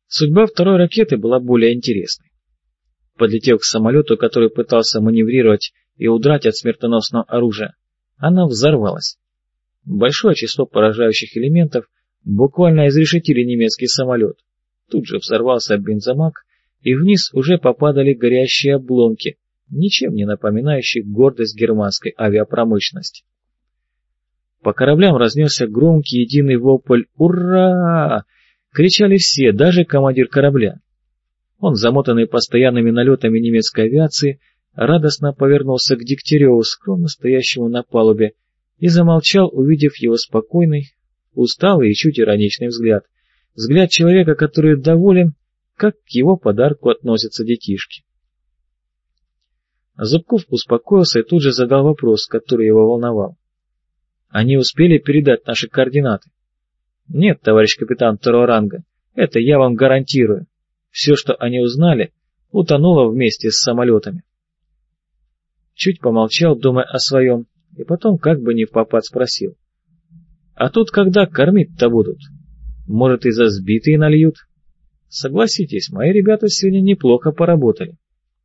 Судьба второй ракеты была более интересной. Подлетев к самолету, который пытался маневрировать и удрать от смертоносного оружия, она взорвалась. Большое число поражающих элементов буквально изрешетили немецкий самолет. Тут же взорвался бензобак, и вниз уже попадали горящие обломки, ничем не напоминающие гордость германской авиапромышленности. По кораблям разнесся громкий единый вопль «Ура!». Кричали все, даже командир корабля. Он, замотанный постоянными налетами немецкой авиации, радостно повернулся к Дегтяреву, скромно стоящему на палубе, и замолчал, увидев его спокойный, усталый и чуть ироничный взгляд. Взгляд человека, который доволен, как к его подарку относятся детишки. Зубков успокоился и тут же задал вопрос, который его волновал. «Они успели передать наши координаты?» «Нет, товарищ капитан второго ранга, это я вам гарантирую. Все, что они узнали, утонуло вместе с самолетами». Чуть помолчал, думая о своем, и потом как бы не впопад спросил. «А тут когда кормить-то будут? Может, и за сбитые нальют? Согласитесь, мои ребята сегодня неплохо поработали».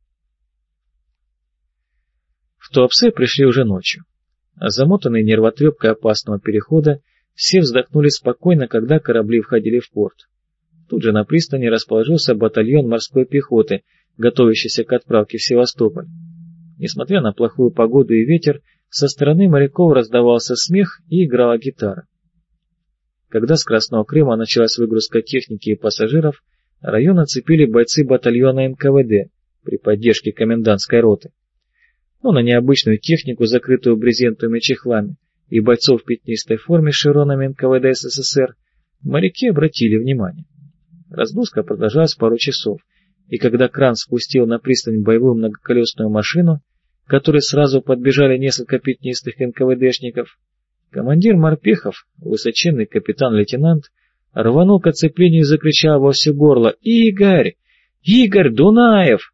В Туапсе пришли уже ночью. Замотанные нервотрепкой опасного перехода, все вздохнули спокойно, когда корабли входили в порт. Тут же на пристани расположился батальон морской пехоты, готовящийся к отправке в Севастополь. Несмотря на плохую погоду и ветер, со стороны моряков раздавался смех и играла гитара. Когда с Красного Крыма началась выгрузка техники и пассажиров, район оцепили бойцы батальона НКВД при поддержке комендантской роты. Но на необычную технику, закрытую брезентовыми чехлами, и бойцов в пятнистой форме с шевронами НКВД СССР, моряки обратили внимание. Разгрузка продолжалась пару часов, и когда кран спустил на пристань боевую многоколесную машину, к которой сразу подбежали несколько пятнистых НКВДшников, командир морпехов, высоченный капитан-лейтенант, рванул к оцеплению и закричал во все горло: «Игорь! Игорь Дунаев!»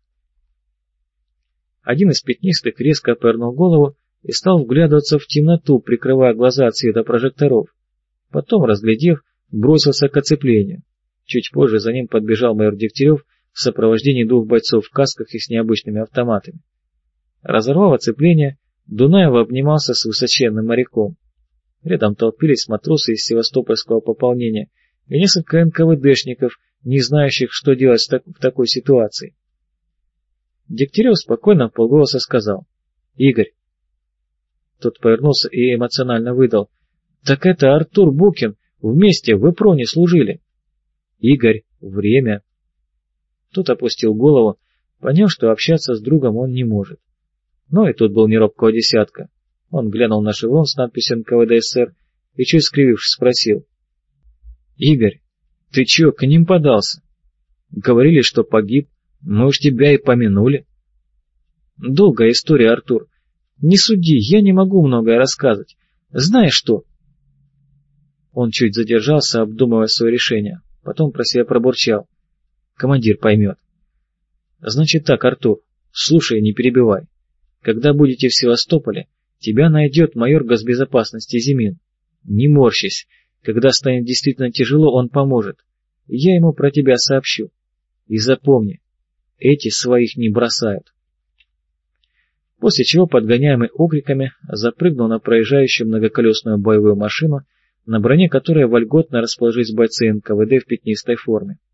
Один из пятнистых резко повернул голову и стал вглядываться в темноту, прикрывая глаза от света прожекторов. Потом, разглядев, бросился к оцеплению. Чуть позже за ним подбежал майор Дегтярев в сопровождении двух бойцов в касках и с необычными автоматами. Разорвав оцепление, Дунаев обнимался с высоченным моряком. Рядом толпились матросы из севастопольского пополнения и несколько НКВДшников, не знающих, что делать в такой ситуации. Дегтярев спокойно вполголоса сказал: «Игорь». Тот повернулся и эмоционально выдал: «Так это Артур Букин, вместе в Ипроне служили». «Игорь, время». Тот опустил голову, поняв, что общаться с другом он не может. Но и тут был не робкого десятка. Он глянул на шеврон с надписью НКВД СССР и, чуть скривившись, спросил: «Игорь, ты чё, к ним подался? Говорили, что погиб, мы уж тебя и помянули». «Долгая история, Артур. Не суди, я не могу многое рассказывать. Знаешь что?» Он чуть задержался, обдумывая свое решение. Потом про себя пробурчал: «Командир поймет». «Значит так, Артур, слушай, не перебивай. Когда будете в Севастополе, тебя найдет майор госбезопасности Зимин. Не морщись. Когда станет действительно тяжело, он поможет. Я ему про тебя сообщу. И запомни, эти своих не бросают». После чего, подгоняемый окриками, запрыгнул на проезжающую многоколесную боевую машину, на броне которой вольготно расположились бойцы НКВД в пятнистой форме.